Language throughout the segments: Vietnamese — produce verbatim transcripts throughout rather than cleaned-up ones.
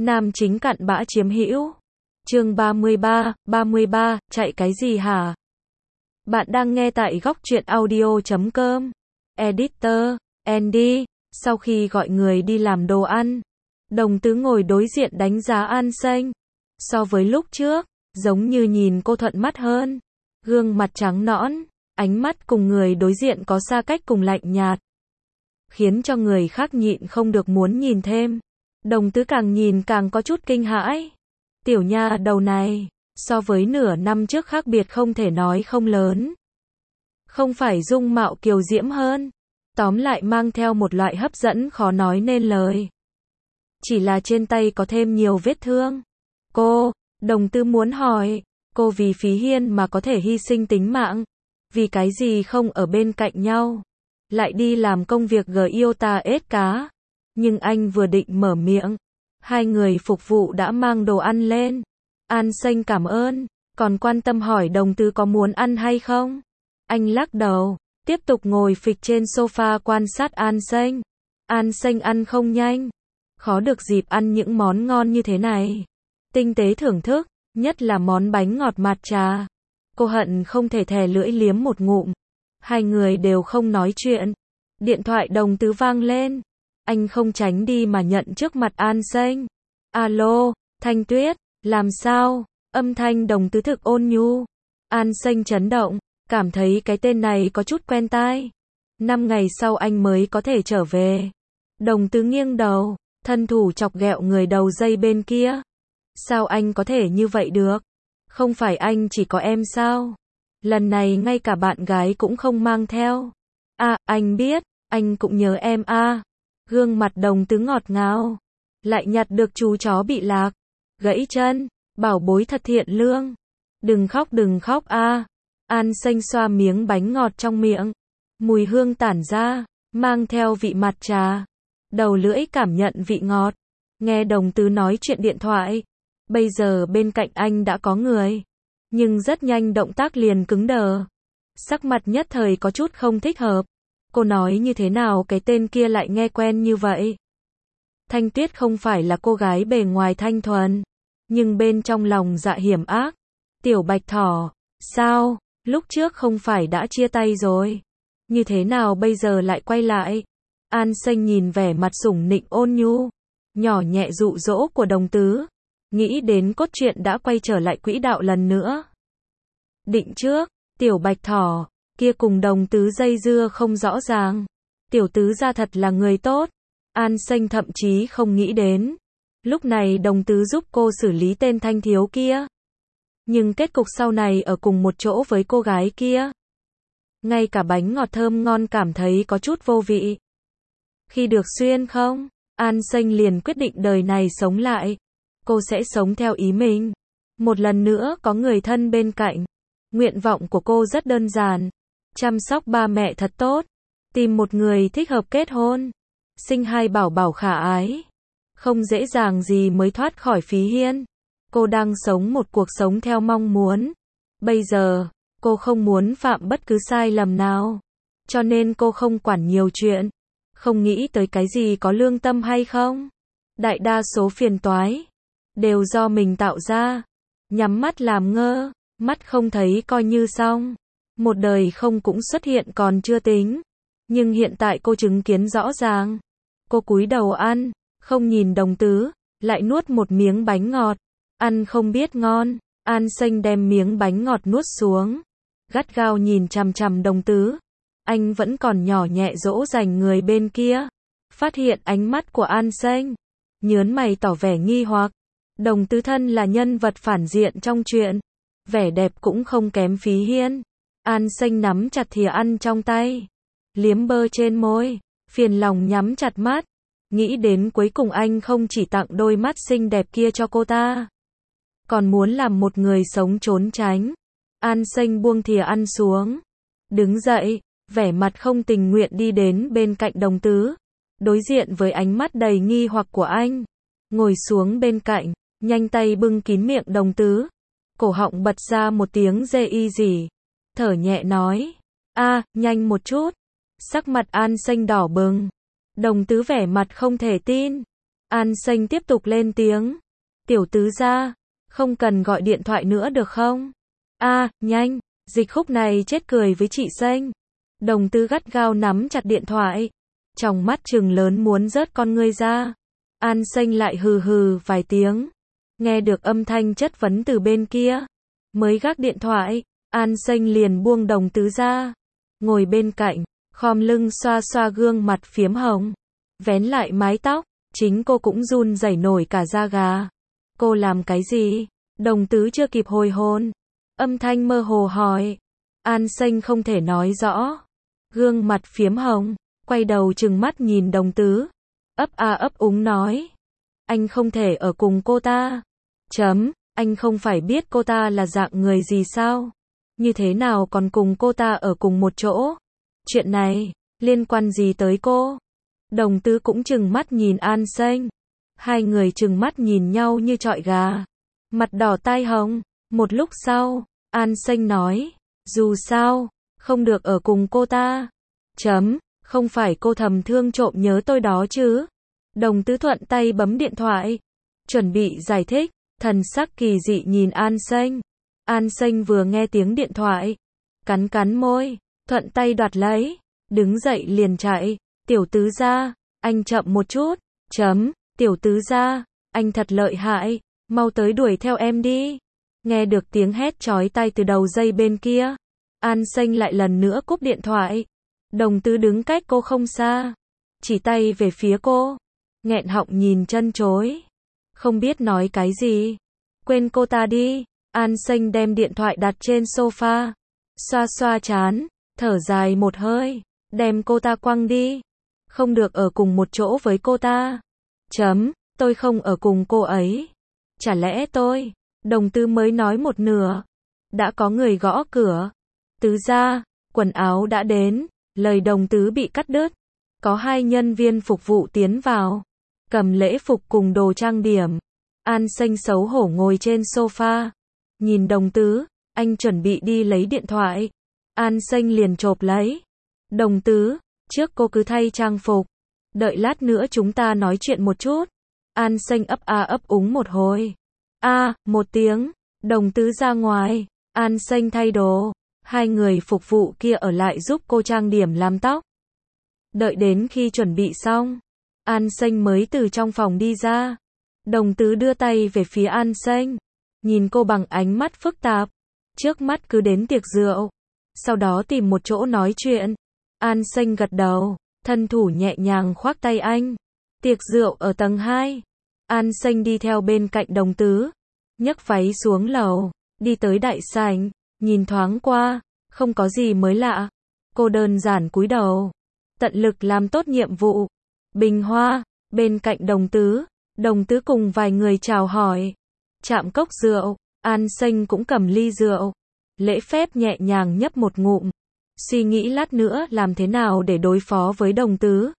Nam chính cặn bã chiếm hữu. Chương ba mươi ba, ba mươi ba, chạy cái gì hả? Bạn đang nghe tại góc truyện audio chấm com. Editor, Andy, sau khi gọi người đi làm đồ ăn, Đồng Tứ ngồi đối diện đánh giá An Xanh. So với lúc trước, giống như nhìn cô thuận mắt hơn. Gương mặt trắng nõn, ánh mắt cùng người đối diện có xa cách cùng lạnh nhạt, khiến cho người khác nhịn không được muốn nhìn thêm. Đồng Tứ càng nhìn càng có chút kinh hãi. Tiểu nha đầu này, so với nửa năm trước khác biệt không thể nói không lớn. Không phải dung mạo kiều diễm hơn, tóm lại mang theo một loại hấp dẫn khó nói nên lời. Chỉ là trên tay có thêm nhiều vết thương. Cô, Đồng Tứ muốn hỏi, cô vì Phí Hiên mà có thể hy sinh tính mạng, vì cái gì không ở bên cạnh nhau, lại đi làm công việc gờ yêu ta ết cá. Nhưng anh vừa định mở miệng, hai người phục vụ đã mang đồ ăn lên. An Xanh cảm ơn, còn quan tâm hỏi Đồng Tứ có muốn ăn hay không. Anh lắc đầu, tiếp tục ngồi phịch trên sofa quan sát An Xanh. An Xanh ăn không nhanh, khó được dịp ăn những món ngon như thế này. Tinh tế thưởng thức, nhất là món bánh ngọt mạt trà. Cô hận không thể thè lưỡi liếm một ngụm. Hai người đều không nói chuyện. Điện thoại Đồng Tứ vang lên. Anh không tránh đi mà nhận trước mặt An Xanh. Alo, Thanh Tuyết, làm sao? Âm thanh Đồng Tứ thực ôn nhu. An Xanh chấn động, cảm thấy cái tên này có chút quen tai. Năm ngày sau anh mới có thể trở về. Đồng Tứ nghiêng đầu, thân thủ chọc ghẹo người đầu dây bên kia. Sao anh có thể như vậy được? Không phải anh chỉ có em sao? Lần này ngay cả bạn gái cũng không mang theo. À, anh biết, anh cũng nhớ em à. Gương mặt Đồng Tứ ngọt ngào. Lại nhặt được chú chó bị lạc, gãy chân, bảo bối thật thiện lương. Đừng khóc đừng khóc a. À. An Xanh xoa miếng bánh ngọt trong miệng. Mùi hương tản ra, mang theo vị mạt trà. Đầu lưỡi cảm nhận vị ngọt. Nghe Đồng Tứ nói chuyện điện thoại. Bây giờ bên cạnh anh đã có người. Nhưng rất nhanh động tác liền cứng đờ. Sắc mặt nhất thời có chút không thích hợp. Cô nói như thế nào cái tên kia lại nghe quen như vậy? Thanh Tuyết không phải là cô gái bề ngoài thanh thuần, nhưng bên trong lòng dạ hiểm ác. Tiểu Bạch Thỏ, sao? Lúc trước không phải đã chia tay rồi? Như thế nào bây giờ lại quay lại? An Xanh nhìn vẻ mặt sủng nịnh ôn nhu, nhỏ nhẹ dụ dỗ của Đồng Tứ. Nghĩ đến cốt truyện đã quay trở lại quỹ đạo lần nữa. Định trước, Tiểu Bạch Thỏ kia cùng Đồng Tứ dây dưa không rõ ràng. Tiểu Tứ ra thật là người tốt. An Xanh thậm chí không nghĩ đến. Lúc này Đồng Tứ giúp cô xử lý tên thanh thiếu kia. Nhưng kết cục sau này ở cùng một chỗ với cô gái kia. Ngay cả bánh ngọt thơm ngon cảm thấy có chút vô vị. Khi được xuyên không, An Xanh liền quyết định đời này sống lại. Cô sẽ sống theo ý mình. Một lần nữa có người thân bên cạnh. Nguyện vọng của cô rất đơn giản. Chăm sóc ba mẹ thật tốt. Tìm một người thích hợp kết hôn. Sinh hai bảo bảo khả ái. Không dễ dàng gì mới thoát khỏi Phí Hiên. Cô đang sống một cuộc sống theo mong muốn. Bây giờ, cô không muốn phạm bất cứ sai lầm nào. Cho nên cô không quản nhiều chuyện. Không nghĩ tới cái gì có lương tâm hay không. Đại đa số phiền toái đều do mình tạo ra. Nhắm mắt làm ngơ, mắt không thấy coi như xong. Một đời không cũng xuất hiện còn chưa tính. Nhưng hiện tại cô chứng kiến rõ ràng. Cô cúi đầu ăn, không nhìn Đồng Tứ, lại nuốt một miếng bánh ngọt. Ăn không biết ngon. An Xanh đem miếng bánh ngọt nuốt xuống. Gắt gao nhìn chằm chằm Đồng Tứ. Anh vẫn còn nhỏ nhẹ dỗ dành người bên kia. Phát hiện ánh mắt của An Xanh, nhớn mày tỏ vẻ nghi hoặc. Đồng Tứ thân là nhân vật phản diện trong truyện. Vẻ đẹp cũng không kém Phí Hiên. An Xanh nắm chặt thìa ăn trong tay. Liếm bơ trên môi. Phiền lòng nhắm chặt mắt. Nghĩ đến cuối cùng anh không chỉ tặng đôi mắt xinh đẹp kia cho cô ta. Còn muốn làm một người sống trốn tránh. An Xanh buông thìa ăn xuống. Đứng dậy, vẻ mặt không tình nguyện đi đến bên cạnh Đồng Tứ. Đối diện với ánh mắt đầy nghi hoặc của anh. Ngồi xuống bên cạnh, nhanh tay bưng kín miệng Đồng Tứ. Cổ họng bật ra một tiếng dê y gì. Thở nhẹ nói. A, nhanh một chút. Sắc mặt An Xanh đỏ bừng. Đồng Tứ vẻ mặt không thể tin. An Xanh tiếp tục lên tiếng. Tiểu tứ gia, không cần gọi điện thoại nữa được không? A, nhanh, Dịch Khúc này chết cười với chị Xanh. Đồng tứ gắt gao nắm chặt điện thoại. Trong mắt trừng lớn muốn rớt con ngươi ra. An Xanh lại hừ hừ vài tiếng. Nghe được âm thanh chất vấn từ bên kia. Mới gác điện thoại, An Xanh liền buông đồng tứ ra. Ngồi bên cạnh, khom lưng xoa xoa gương mặt phiếm hồng. Vén lại mái tóc, chính cô cũng run rẩy nổi cả da gà. Cô làm cái gì? Đồng tứ chưa kịp hồi hồn. Âm thanh mơ hồ hỏi. An Xanh không thể nói rõ. Gương mặt phiếm hồng, quay đầu trừng mắt nhìn đồng tứ. Ấp a ấp úng nói. Anh không thể ở cùng cô ta. Chấm, anh không phải biết cô ta là dạng người gì sao? Như thế nào còn cùng cô ta ở cùng một chỗ? Chuyện này, liên quan gì tới cô? Đồng tứ cũng trừng mắt nhìn An Xanh. Hai người trừng mắt nhìn nhau như trọi gà. Mặt đỏ tai hồng. Một lúc sau, An Xanh nói. Dù sao, không được ở cùng cô ta. Chấm, không phải cô thầm thương trộm nhớ tôi đó chứ? Đồng tứ thuận tay bấm điện thoại. Chuẩn bị giải thích, thần sắc kỳ dị nhìn An Xanh. An Xanh vừa nghe tiếng điện thoại. Cắn cắn môi, thuận tay đoạt lấy. Đứng dậy liền chạy. Tiểu tứ gia, anh chậm một chút. Chấm, tiểu tứ gia, anh thật lợi hại. Mau tới đuổi theo em đi. Nghe được tiếng hét chói tai từ đầu dây bên kia. An Xanh lại lần nữa cúp điện thoại. Đồng tứ đứng cách cô không xa. Chỉ tay về phía cô. Nghẹn họng nhìn chân chối. Không biết nói cái gì. Quên cô ta đi. An Xanh đem điện thoại đặt trên sofa. Xoa xoa chán. Thở dài một hơi. Đem cô ta quăng đi. Không được ở cùng một chỗ với cô ta. Chấm, tôi không ở cùng cô ấy. Chả lẽ tôi. Đồng tứ mới nói một nửa. Đã có người gõ cửa. Tứ gia, quần áo đã đến. Lời đồng tứ bị cắt đứt. Có hai nhân viên phục vụ tiến vào. Cầm lễ phục cùng đồ trang điểm. An Xanh xấu hổ ngồi trên sofa. Nhìn đồng tứ, anh chuẩn bị đi lấy điện thoại. An Xanh liền chộp lấy. Đồng tứ, trước cô cứ thay trang phục. Đợi lát nữa chúng ta nói chuyện một chút. An Xanh ấp a ấp úng một hồi. A, một tiếng. Đồng tứ ra ngoài. An Xanh thay đồ. Hai người phục vụ kia ở lại giúp cô trang điểm làm tóc. Đợi đến khi chuẩn bị xong, An Xanh mới từ trong phòng đi ra. Đồng tứ đưa tay về phía An Xanh. Nhìn cô bằng ánh mắt phức tạp. Trước mắt cứ đến tiệc rượu. Sau đó tìm một chỗ nói chuyện. An Xanh gật đầu. Thân thủ nhẹ nhàng khoác tay anh. Tiệc rượu ở tầng hai. An Xanh đi theo bên cạnh đồng tứ. Nhấc váy xuống lầu. Đi tới đại sảnh. Nhìn thoáng qua. Không có gì mới lạ. Cô đơn giản cúi đầu. Tận lực làm tốt nhiệm vụ. Bình hoa. Bên cạnh đồng tứ. Đồng tứ cùng vài người chào hỏi. Chạm cốc rượu. An Xanh cũng cầm ly rượu. Lễ phép nhẹ nhàng nhấp một ngụm. Suy nghĩ lát nữa làm thế nào để đối phó với đồng tứ.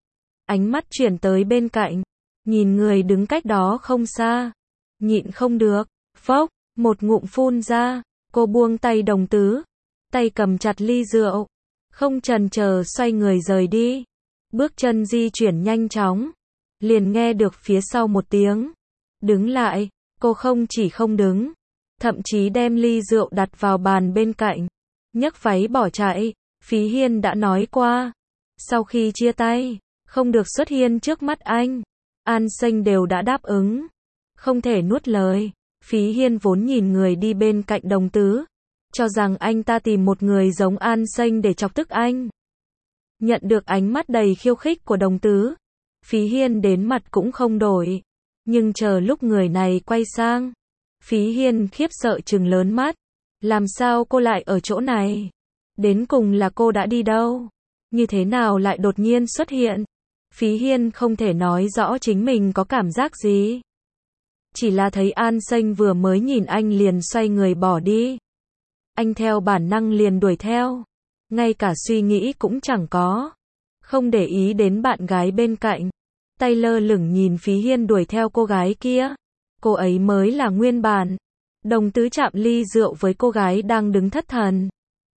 Ánh mắt chuyển tới bên cạnh. Nhìn người đứng cách đó không xa. Nhịn không được. Phốc, một ngụm phun ra. Cô buông tay đồng tứ. Tay cầm chặt ly rượu. Không chần chờ xoay người rời đi. Bước chân di chuyển nhanh chóng. Liền nghe được phía sau một tiếng. Đứng lại. Cô không chỉ không đứng. Thậm chí đem ly rượu đặt vào bàn bên cạnh. Nhấc váy bỏ chạy. Phí Hiên đã nói qua. Sau khi chia tay, không được xuất hiện trước mắt anh. An Xanh đều đã đáp ứng. Không thể nuốt lời. Phí Hiên vốn nhìn người đi bên cạnh đồng tứ. Cho rằng anh ta tìm một người giống An Xanh để chọc tức anh. Nhận được ánh mắt đầy khiêu khích của đồng tứ. Phí Hiên đến mặt cũng không đổi. Nhưng chờ lúc người này quay sang. Phí Hiên khiếp sợ trừng lớn mắt. Làm sao cô lại ở chỗ này? Đến cùng là cô đã đi đâu? Như thế nào lại đột nhiên xuất hiện? Phí Hiên không thể nói rõ chính mình có cảm giác gì. Chỉ là thấy An Xanh vừa mới nhìn anh liền xoay người bỏ đi. Anh theo bản năng liền đuổi theo. Ngay cả suy nghĩ cũng chẳng có. Không để ý đến bạn gái bên cạnh. Tay lơ lửng nhìn Phí Hiên đuổi theo cô gái kia. Cô ấy mới là nguyên bản. Đồng tứ chạm ly rượu với cô gái đang đứng thất thần.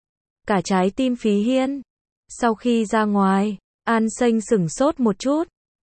Cả trái tim Phí Hiên. Sau khi ra ngoài, An Xanh sửng sốt một chút.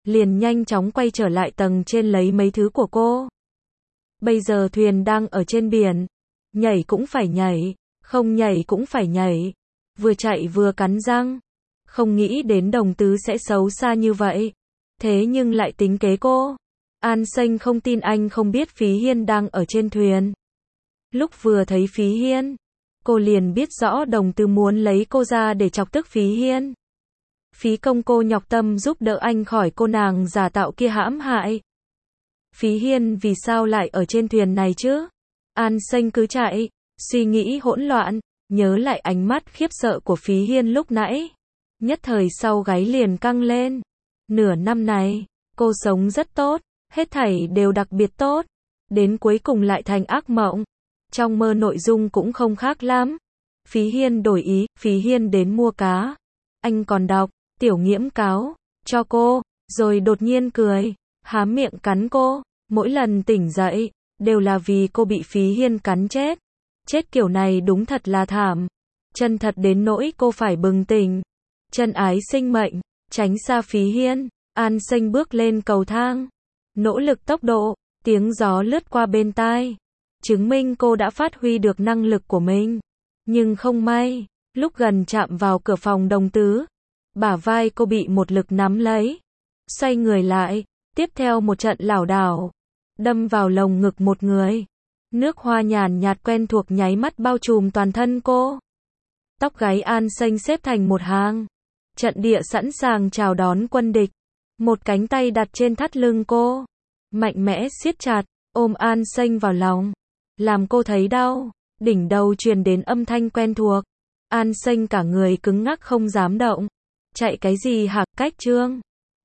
liền nhanh chóng quay trở lại tầng trên lấy mấy thứ của cô. Bây giờ thuyền đang ở trên biển, nhảy cũng phải nhảy, không nhảy cũng phải nhảy. Vừa chạy vừa cắn răng, không nghĩ đến Đồng Tứ sẽ xấu xa như vậy. Thế nhưng lại tính kế cô. An Xanh không tin anh không biết Phí Hiên đang ở trên thuyền. Lúc vừa thấy Phí Hiên, cô liền biết rõ Đồng Tứ muốn lấy cô ra để chọc tức Phí Hiên. Phí công cô nhọc tâm giúp đỡ anh khỏi cô nàng giả tạo kia hãm hại. Phí Hiên vì sao lại ở trên thuyền này chứ? An Xanh cứ chạy, suy nghĩ hỗn loạn, nhớ lại ánh mắt khiếp sợ của Phí Hiên lúc nãy. Nhất thời sau gáy liền căng lên. Nửa năm này, cô sống rất tốt, hết thảy đều đặc biệt tốt. Đến cuối cùng lại thành ác mộng. Trong mơ nội dung cũng không khác lắm. Phí Hiên đổi ý, Phí Hiên đến mua cá. Anh còn đọc, tiểu nghiễm cáo, cho cô, rồi đột nhiên cười, há miệng cắn cô. Mỗi lần tỉnh dậy, đều là vì cô bị Phí Hiên cắn chết. Chết kiểu này đúng thật là thảm. Chân thật đến nỗi cô phải bừng tỉnh. Chân ái sinh mệnh, tránh xa Phí Hiên. An Xanh bước lên cầu thang. Nỗ lực tốc độ, tiếng gió lướt qua bên tai. Chứng minh cô đã phát huy được năng lực của mình. Nhưng không may, lúc gần chạm vào cửa phòng Đồng Tứ, bả vai cô bị một lực nắm lấy. Xoay người lại, tiếp theo một trận lảo đảo, đâm vào lồng ngực một người. Nước hoa nhàn nhạt quen thuộc nháy mắt bao trùm toàn thân cô. Tóc gáy An Xanh xếp thành một hàng. Trận địa sẵn sàng chào đón quân địch. Một cánh tay đặt trên thắt lưng cô. Mạnh mẽ siết chặt, ôm An Xanh vào lòng. Làm cô thấy đau. Đỉnh đầu truyền đến âm thanh quen thuộc. An Xanh cả người cứng ngắc không dám động. Chạy cái gì hả, cách trương?